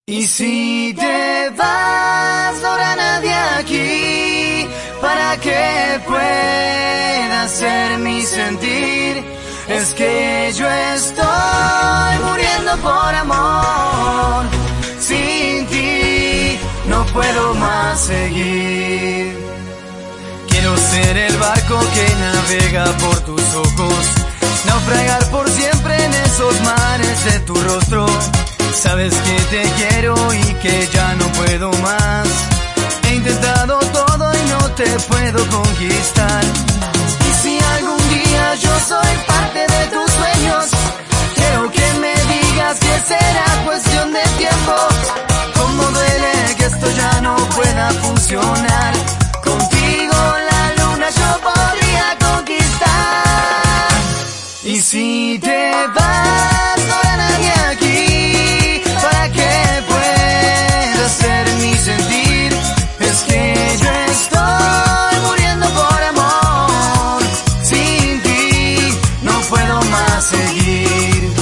Y si te vas, no habrá nadie aquí para que pueda ser mi sentir. Es que yo estoy muriendo por amor. Sin ti no puedo más seguir. Quiero ser el barco que navega por tus ojos, naufragar por siempre en esos mares de tu rostro. Sabes que te quiero y que ya no puedo más. He intentado todo y no te puedo conquistar. Y si algún día yo soy parte de tus sueños, quiero que me digas que será cuestión de tiempo. Cómo duele que esto ya no pueda funcionar. Contigo la luna yo podría conquistar. Y si te vas, no habrá nadie aquí ser mi sentir. Es que yo estoy muriendo por amor. Sin ti no puedo más seguir.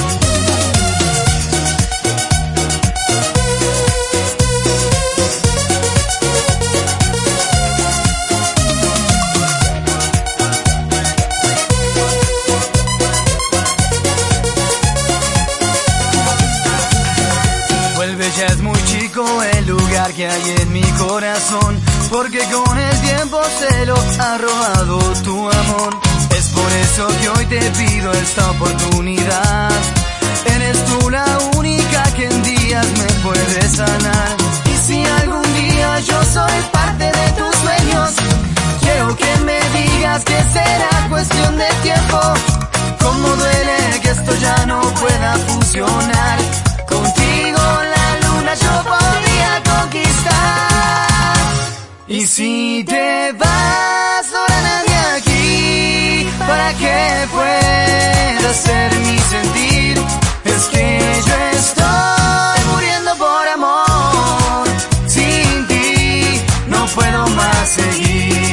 Vuelve, ya es muy chico el lugar que hay en mi corazón, porque con el tiempo se lo ha robado tu amor. Es por eso que hoy te pido esta oportunidad. Eres tú la única que en días me puede sanar. Y si algún día yo soy parte de tus sueños, quiero que me digas que será cuestión de tiempo. Cómo duele que esto ya no pueda funcionar. Contigo la luna yo podría conquistar. Y si te vas, no habrá nadie aquí para que pueda ser mi sentir. Es que yo estoy muriendo por amor. Sin ti no puedo más seguir.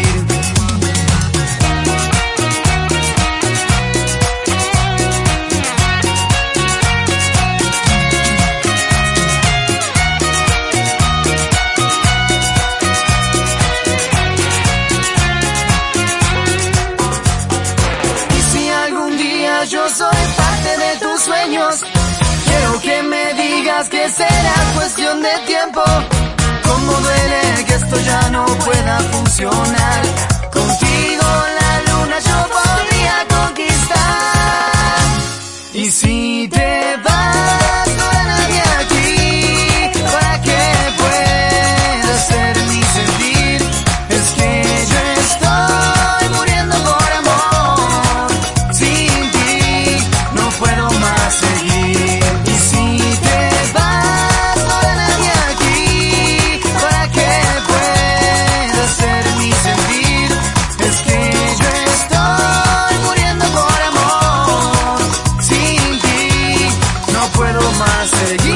Yo soy parte de tus sueños, quiero que me digas que será cuestión de tiempo. Cómo duele que esto ya no pueda funcionar. Contigo la luna yo podría conquistar. Y si te vas, no habrá nadie aquí para que pueda ser mi sentir. Es que yo estoy muriendo por amor. Sin ti no puedo más seguir. Y si te vas, no habrá nadie aquí para que pueda ser mi sentir. Es que yo estoy muriendo por amor. Sin ti no puedo más seguir.